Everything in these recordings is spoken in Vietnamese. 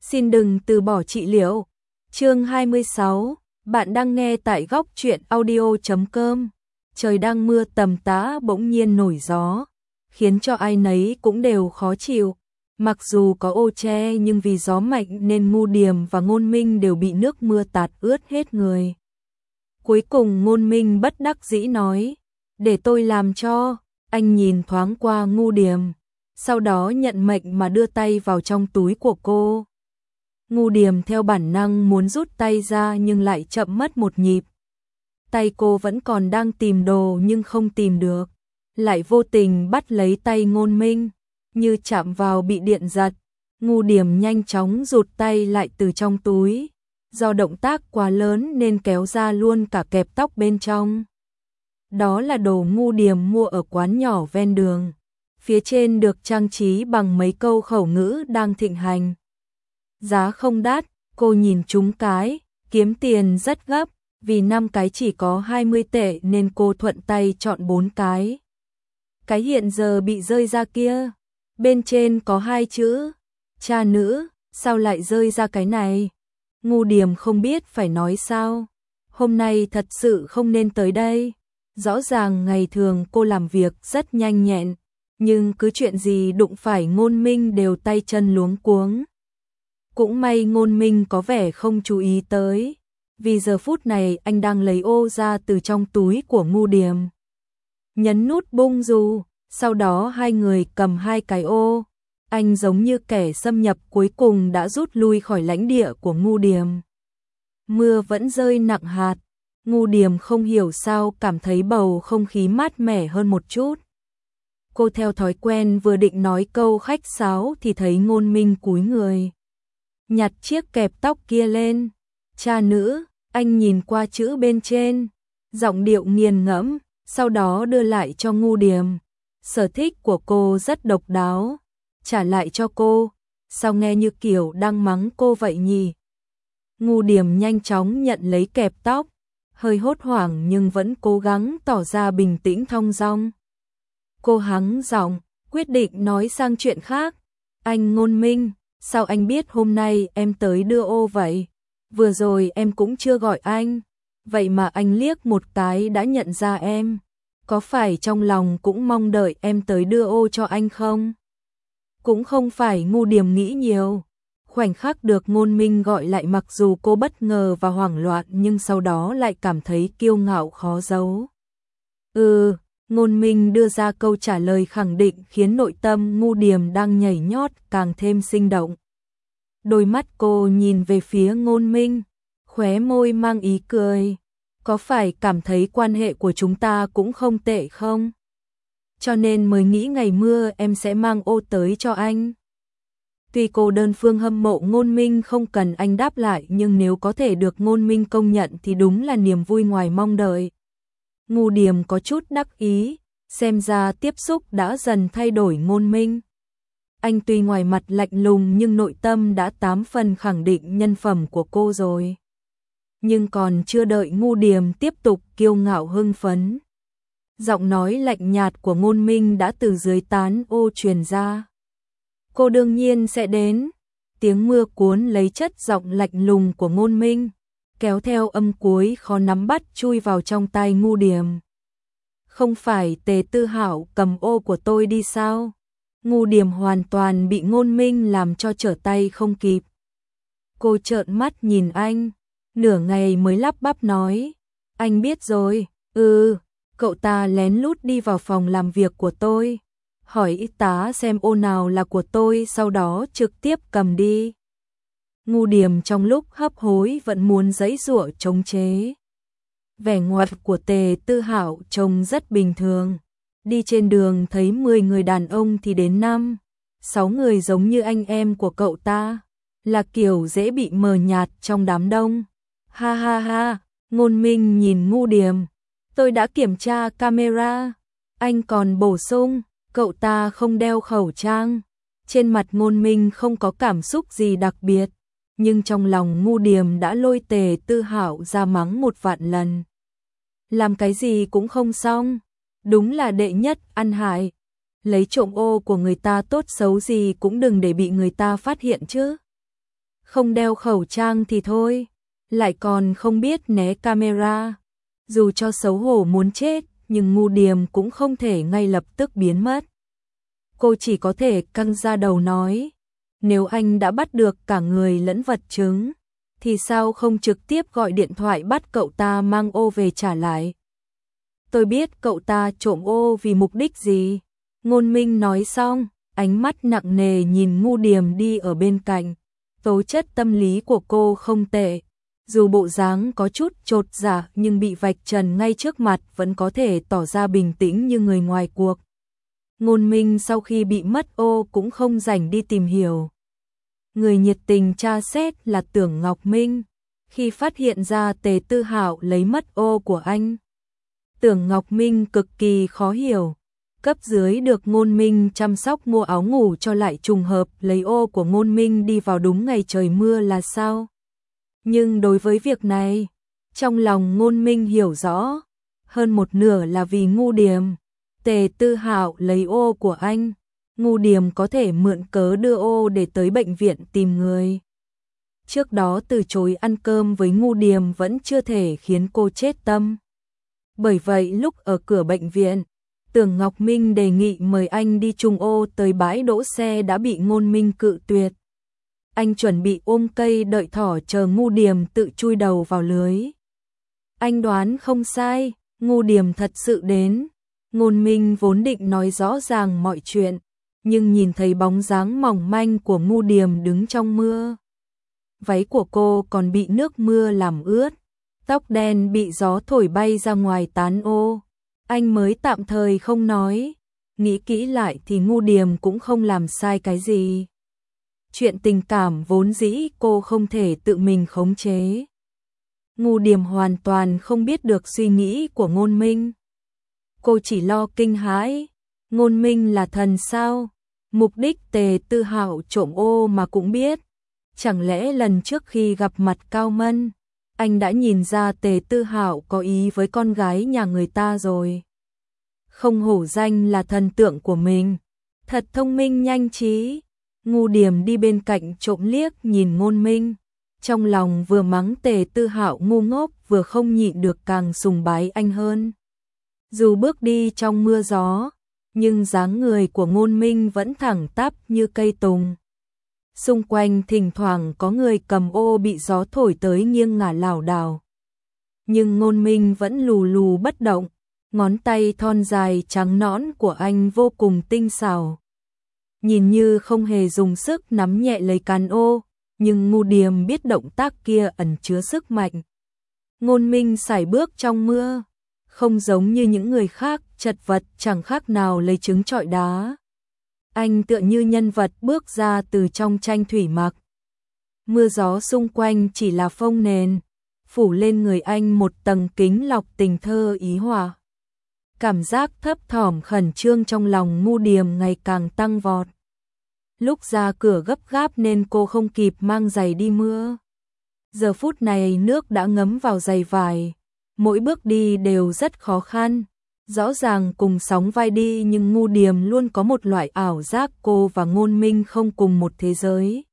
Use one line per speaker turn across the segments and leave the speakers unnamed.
Xin đừng từ bỏ trị liệu. Chương 26, bạn đang nghe tại góc truyện audio.com. Trời đang mưa tầm tã bỗng nhiên nổi gió, khiến cho ai nấy cũng đều khó chịu. Mặc dù có ô che nhưng vì gió mạnh nên Ngu Điềm và Ngôn Minh đều bị nước mưa tạt ướt hết người. Cuối cùng Ngôn Minh bất đắc dĩ nói, để tôi làm cho. Anh nhìn thoáng qua Ngu Điềm, sau đó nhận mệnh mà đưa tay vào trong túi của cô. Ngu Điềm theo bản năng muốn rút tay ra nhưng lại chậm mất một nhịp. Tay cô vẫn còn đang tìm đồ nhưng không tìm được, lại vô tình bắt lấy tay Ngôn Minh, như chạm vào bị điện giật. Ngu Điềm nhanh chóng rụt tay lại từ trong túi, do động tác quá lớn nên kéo ra luôn cả kẹp tóc bên trong. Đó là đồ Ngu Điềm mua ở quán nhỏ ven đường, phía trên được trang trí bằng mấy câu khẩu ngữ đang thịnh hành. Giá không đắt, cô nhìn trúng cái, kiếm tiền rất gấp, vì 5 cái chỉ có 20 tệ nên cô thuận tay chọn 4 cái. Cái hiện giờ bị rơi ra kia, bên trên có 2 chữ, cha nữ, sao lại rơi ra cái này? Ngu Điềm không biết phải nói sao, hôm nay thật sự không nên tới đây. Rõ ràng ngày thường cô làm việc rất nhanh nhẹn, nhưng cứ chuyện gì đụng phải Ngôn Minh đều tay chân luống cuống. Cũng may Ngôn Minh có vẻ không chú ý tới, vì giờ phút này anh đang lấy ô ra từ trong túi của Ngu Điềm. Nhấn nút bung dù, sau đó hai người cầm 2 cái ô. Anh giống như kẻ xâm nhập cuối cùng đã rút lui khỏi lãnh địa của Ngu Điềm. Mưa vẫn rơi nặng hạt, Ngu Điềm không hiểu sao cảm thấy bầu không khí mát mẻ hơn một chút. Cô theo thói quen vừa định nói câu khách sáo thì thấy Ngôn Minh cúi người, nhặt chiếc kẹp tóc kia lên. Cha nữ, anh nhìn qua chữ bên trên, giọng điệu nghiền ngẫm, sau đó đưa lại cho Ngu Điềm. Sở thích của cô rất độc đáo, trả lại cho cô, sao nghe như kiểu đang mắng cô vậy nhỉ? Ngu Điềm nhanh chóng nhận lấy kẹp tóc, hơi hốt hoảng nhưng vẫn cố gắng tỏ ra bình tĩnh thong dong. Cô hắng giọng, quyết định nói sang chuyện khác. Anh Ngôn Minh, sao anh biết hôm nay em tới đưa ô vậy? Vừa rồi em cũng chưa gọi anh, vậy mà anh liếc một cái đã nhận ra em. Có phải trong lòng cũng mong đợi em tới đưa ô cho anh không? Cũng không phải. Ngu Điềm nghĩ nhiều. Khoảnh khắc được Ngôn Minh gọi lại, mặc dù cô bất ngờ và hoảng loạn nhưng sau đó lại cảm thấy kiêu ngạo khó giấu. Ngôn Minh đưa ra câu trả lời khẳng định khiến nội tâm Ngu Điềm đang nhảy nhót càng thêm sinh động. Đôi mắt cô nhìn về phía Ngôn Minh, khóe môi mang ý cười. Có phải cảm thấy quan hệ của chúng ta cũng không tệ không? Cho nên mới nghĩ ngày mưa em sẽ mang ô tới cho anh. Tuy cô đơn phương hâm mộ Ngôn Minh không cần anh đáp lại, nhưng nếu có thể được Ngôn Minh công nhận thì đúng là niềm vui ngoài mong đợi. Ngu Điềm có chút đắc ý, xem ra tiếp xúc đã dần thay đổi Ngôn Minh. Anh tuy ngoài mặt lạnh lùng nhưng nội tâm đã 8 phần khẳng định nhân phẩm của cô rồi. Nhưng còn chưa đợi Ngu Điềm tiếp tục kiêu ngạo hưng phấn, giọng nói lạnh nhạt của Ngôn Minh đã từ dưới tán ô truyền ra. Cô đương nhiên sẽ đến. Tiếng mưa cuốn lấy chất giọng lạnh lùng của Ngôn Minh, kéo theo âm cuối khó nắm bắt chui vào trong tai Ngu Điềm. Không phải Tề Tư Hạo cầm ô của tôi đi sao? Ngu Điềm hoàn toàn bị Ngôn Minh làm cho trở tay không kịp. Cô trợn mắt nhìn anh, nửa ngày mới lắp bắp nói, anh biết rồi. Cậu ta lén lút đi vào phòng làm việc của tôi, hỏi y tá xem ô nào là của tôi, sau đó trực tiếp cầm đi. Ngu Điềm trong lúc hấp hối vẫn muốn giãy giụa chống chế. Vẻ ngoài của Tề Tư Hạo trông rất bình thường. Đi trên đường thấy 10 người đàn ông thì đến 5-6 người giống như anh em của cậu ta, là kiểu dễ bị mờ nhạt trong đám đông. Ha ha ha, Ngôn Minh nhìn Ngu Điềm, tôi đã kiểm tra camera. Anh còn bổ sung, cậu ta không đeo khẩu trang. Trên mặt Ngôn Minh không có cảm xúc gì đặc biệt, nhưng trong lòng Ngu Điềm đã lôi Tề Tư Hạo ra mắng 1.000 lần. Làm cái gì cũng không xong, đúng là đệ nhất ăn hại. Lấy trộm ô của người ta tốt xấu gì cũng đừng để bị người ta phát hiện chứ. Không đeo khẩu trang thì thôi, lại còn không biết né camera. Dù cho xấu hổ muốn chết, nhưng Ngu Điềm cũng không thể ngay lập tức biến mất. Cô chỉ có thể căng ra đầu nói, nếu anh đã bắt được cả người lẫn vật chứng, thì sao không trực tiếp gọi điện thoại bắt cậu ta mang ô về trả lại. Tôi biết cậu ta trộm ô vì mục đích gì. Ngôn Minh nói xong, ánh mắt nặng nề nhìn Ngu Điềm đi ở bên cạnh. Tố chất tâm lý của cô không tệ. Dù bộ dáng có chút chột dạ nhưng bị vạch trần ngay trước mặt vẫn có thể tỏ ra bình tĩnh như người ngoài cuộc. Ngôn Minh sau khi bị mất ô cũng không rảnh đi tìm hiểu. Người nhiệt tình tra xét là Tưởng Ngọc Minh. Khi phát hiện ra Tề Tư Hạo lấy mất ô của anh, Tưởng Ngọc Minh cực kỳ khó hiểu. Cấp dưới được Ngôn Minh chăm sóc mua áo ngủ cho lại trùng hợp lấy ô của Ngôn Minh đi vào đúng ngày trời mưa là sao? Nhưng đối với việc này, trong lòng Ngôn Minh hiểu rõ, hơn một nửa là vì Ngu Điềm. Tề Tư Hạo lấy ô của anh, Ngu Điềm có thể mượn cớ đưa ô để tới bệnh viện tìm người. Trước đó từ chối ăn cơm với Ngu Điềm vẫn chưa thể khiến cô chết tâm. Bởi vậy lúc ở cửa bệnh viện, Tưởng Ngọc Minh đề nghị mời anh đi chung ô tới bãi đỗ xe đã bị Ngôn Minh cự tuyệt. Anh chuẩn bị ôm cây đợi thỏ chờ Ngu Điềm tự chui đầu vào lưới. Anh đoán không sai, Ngu Điềm thật sự đến. Ngôn Minh vốn định nói rõ ràng mọi chuyện, nhưng nhìn thấy bóng dáng mỏng manh của Ngu Điềm đứng trong mưa. Váy của cô còn bị nước mưa làm ướt, tóc đen bị gió thổi bay ra ngoài tán ô. Anh mới tạm thời không nói, nghĩ kỹ lại thì Ngu Điềm cũng không làm sai cái gì. Chuyện tình cảm vốn dĩ cô không thể tự mình khống chế. Ngu Điềm hoàn toàn không biết được suy nghĩ của Ngôn Minh. Cô chỉ lo kinh hãi, Ngôn Minh là thần sao? Mục đích Tề Tư Hạo trộm ô mà cũng biết. Chẳng lẽ lần trước khi gặp mặt Cao Mân, anh đã nhìn ra Tề Tư Hạo có ý với con gái nhà người ta rồi. Không hổ danh là thần tượng của mình, thật thông minh nhanh trí. Ngu Điềm đi bên cạnh trộm liếc nhìn Ngôn Minh, trong lòng vừa mắng Tề Tư Hạo ngu ngốc vừa không nhịn được càng sùng bái anh hơn. Dù bước đi trong mưa gió, nhưng dáng người của Ngôn Minh vẫn thẳng tắp như cây tùng. Xung quanh thỉnh thoảng có người cầm ô bị gió thổi tới nghiêng ngả lảo đảo. Nhưng Ngôn Minh vẫn lù lù bất động, ngón tay thon dài trắng nõn của anh vô cùng tinh xảo. Nhìn như không hề dùng sức nắm nhẹ lấy cán ô, nhưng Ngu Điềm biết động tác kia ẩn chứa sức mạnh. Ngôn Minh sải bước trong mưa, không giống như những người khác chật vật chẳng khác nào lấy trứng trọi đá. Anh tựa như nhân vật bước ra từ trong tranh thủy mặc. Mưa gió xung quanh chỉ là phông nền, phủ lên người anh một tầng kính lọc tình thơ ý hòa. Cảm giác thấp thỏm khẩn trương trong lòng Ngu Điềm ngày càng tăng vọt. Lúc ra cửa gấp gáp nên cô không kịp mang giày đi mưa. Giờ phút này nước đã ngấm vào giày vải, mỗi bước đi đều rất khó khăn. Rõ ràng cùng sóng vai đi nhưng Ngu Điềm luôn có một loại ảo giác cô và Ngôn Minh không cùng một thế giới.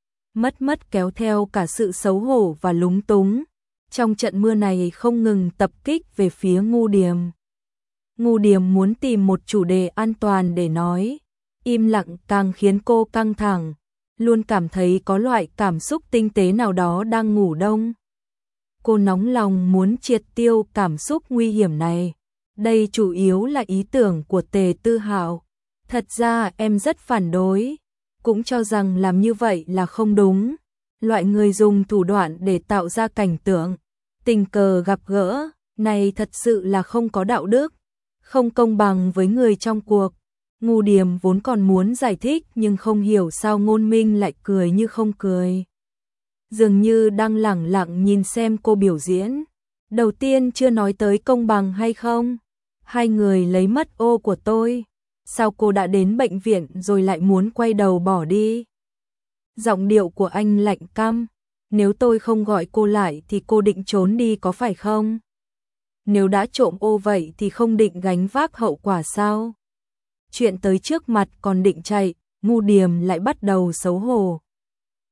Mất kéo theo cả sự xấu hổ và lúng túng. Trong trận mưa này không ngừng tập kích về phía Ngu Điềm. Ngu Điềm muốn tìm một chủ đề an toàn để nói. Im lặng càng khiến cô căng thẳng, luôn cảm thấy có loại cảm xúc tinh tế nào đó đang ngủ đông. Cô nóng lòng muốn triệt tiêu cảm xúc nguy hiểm này. Đây chủ yếu là ý tưởng của Tề Tư Hạo. Thật ra em rất phản đối, cũng cho rằng làm như vậy là không đúng. Loại người dùng thủ đoạn để tạo ra cảnh tượng, tình cờ gặp gỡ, này thật sự là không có đạo đức, không công bằng với người trong cuộc. Ngu Điềm vốn còn muốn giải thích nhưng không hiểu sao Ngôn Minh lại cười như không cười. Dường như đang lẳng lặng nhìn xem cô biểu diễn. Đầu tiên chưa nói tới công bằng hay không. Hai người lấy mất ô của tôi. Sao cô đã đến bệnh viện rồi lại muốn quay đầu bỏ đi? Giọng điệu của anh lạnh căm. Nếu tôi không gọi cô lại thì cô định trốn đi có phải không? Nếu đã trộm ô vậy thì không định gánh vác hậu quả sao? Chuyện tới trước mặt còn định chạy, Ngu Điềm lại bắt đầu xấu hổ.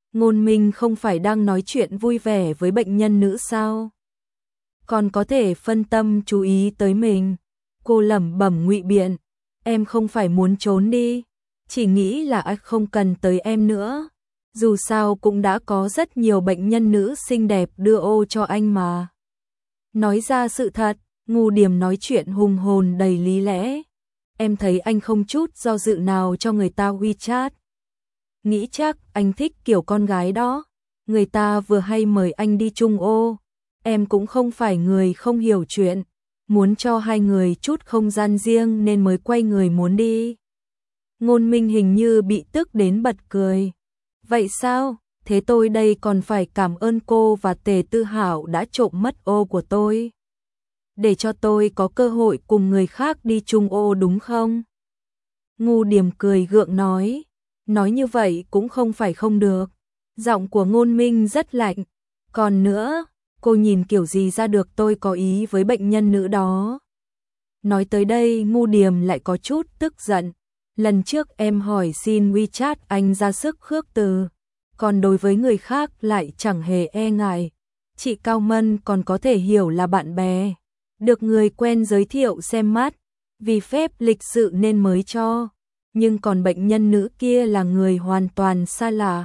Ngôn Minh không phải đang nói chuyện vui vẻ với bệnh nhân nữ sao? Còn có thể phân tâm chú ý tới mình. Cô lẩm bẩm ngụy biện, em không phải muốn trốn đi, chỉ nghĩ là anh không cần tới em nữa. Dù sao cũng đã có rất nhiều bệnh nhân nữ xinh đẹp đưa ô cho anh mà. Nói ra sự thật, Ngu Điềm nói chuyện hùng hồn đầy lý lẽ. Em thấy anh không chút do dự nào cho người ta WeChat. Nghĩ chắc anh thích kiểu con gái đó. Người ta vừa hay mời anh đi chung ô. Em cũng không phải người không hiểu chuyện. Muốn cho hai người chút không gian riêng nên mới quay người muốn đi. Ngôn Minh hình như bị tức đến bật cười. Vậy sao? Thế tôi đây còn phải cảm ơn cô và Tề Tư Hảo đã trộm mất ô của tôi. Để cho tôi có cơ hội cùng người khác đi chung ô đúng không? Ngu Điềm cười gượng nói. Nói như vậy cũng không phải không được. Giọng của Ngôn Minh rất lạnh. Còn nữa, cô nhìn kiểu gì ra được tôi có ý với bệnh nhân nữ đó. Nói tới đây Ngu Điềm lại có chút tức giận. Lần trước em hỏi xin WeChat anh ra sức khước từ. Còn đối với người khác lại chẳng hề e ngại. Chị Cao Mân còn có thể hiểu là bạn bè. Được người quen giới thiệu xem mắt. Vì phép lịch sự nên mới cho. Nhưng còn bệnh nhân nữ kia là người hoàn toàn xa lạ.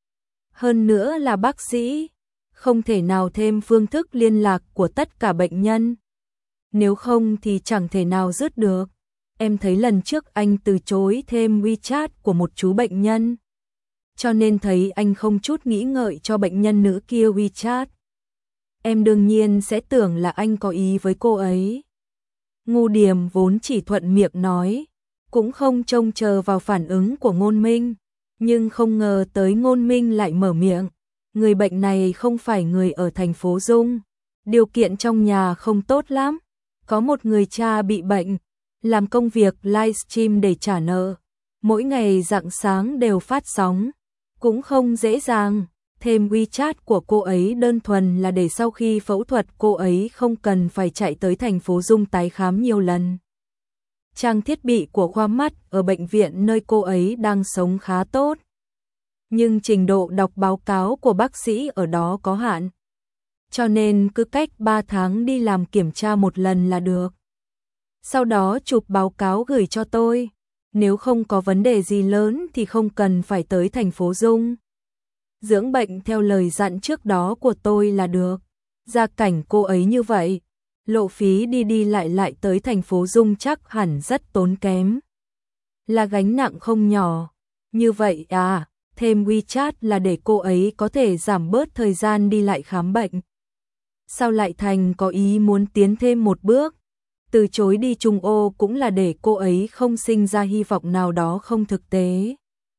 Hơn nữa là bác sĩ. Không thể nào thêm phương thức liên lạc của tất cả bệnh nhân. Nếu không thì chẳng thể nào dứt được. Em thấy lần trước anh từ chối thêm WeChat của một chú bệnh nhân. Cho nên thấy anh không chút nghĩ ngợi cho bệnh nhân nữ kia WeChat. Em đương nhiên sẽ tưởng là anh có ý với cô ấy. Ngu Điềm vốn chỉ thuận miệng nói, cũng không trông chờ vào phản ứng của Ngôn Minh. Nhưng không ngờ tới Ngôn Minh lại mở miệng. Người bệnh này không phải người ở thành phố Dung. Điều kiện trong nhà không tốt lắm. Có một người cha bị bệnh. Làm công việc livestream để trả nợ. Mỗi ngày rạng sáng đều phát sóng. Cũng không dễ dàng. Thêm WeChat của cô ấy đơn thuần là để sau khi phẫu thuật cô ấy không cần phải chạy tới thành phố Dung tái khám nhiều lần. Trang thiết bị của khoa mắt ở bệnh viện nơi cô ấy đang sống khá tốt. Nhưng trình độ đọc báo cáo của bác sĩ ở đó có hạn. Cho nên cứ cách 3 tháng đi làm kiểm tra một lần là được. Sau đó chụp báo cáo gửi cho tôi. Nếu không có vấn đề gì lớn thì không cần phải tới thành phố Dung. Dưỡng bệnh theo lời dặn trước đó của tôi là được. Gia cảnh cô ấy như vậy, lộ phí đi đi lại tới thành phố Dung chắc hẳn rất tốn kém. Là gánh nặng không nhỏ. Như vậy à, thêm WeChat là để cô ấy có thể giảm bớt thời gian đi lại khám bệnh. Sao lại thành có ý muốn tiến thêm một bước? Từ chối đi chung ô cũng là để cô ấy không sinh ra hy vọng nào đó không thực tế.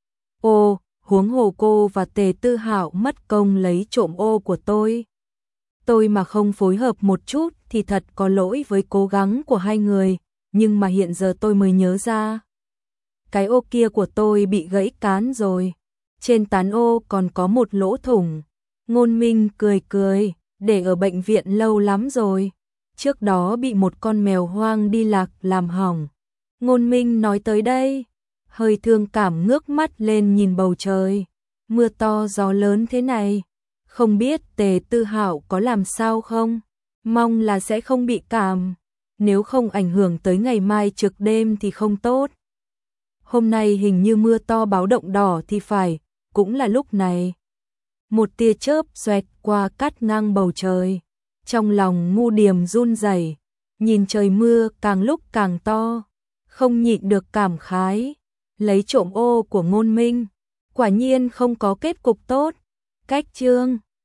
Ô, huống hồ cô và Tề Tư Hạo mất công lấy trộm ô của tôi. Tôi mà không phối hợp một chút thì thật có lỗi với cố gắng của hai người, nhưng mà hiện giờ tôi mới nhớ ra. Cái ô kia của tôi bị gãy cán rồi. Trên tán ô còn có một lỗ thủng. Ngôn Minh cười cười, để ở bệnh viện lâu lắm rồi. Trước đó bị một con mèo hoang đi lạc làm hỏng. Ngôn Minh nói tới đây, hơi thương cảm ngước mắt lên nhìn bầu trời. Mưa to gió lớn thế này, không biết Tề Tư Hạo có làm sao không? Mong là sẽ không bị cảm, nếu không ảnh hưởng tới ngày mai trực đêm thì không tốt. Hôm nay hình như mưa to báo động đỏ thì phải, cũng là lúc này. Một tia chớp xoẹt qua cắt ngang bầu trời. Trong lòng Ngu Điềm run rẩy, nhìn trời mưa càng lúc càng to, không nhịn được cảm khái. Lấy trộm ô của Ngôn Minh, quả nhiên không có kết cục tốt. Cách chương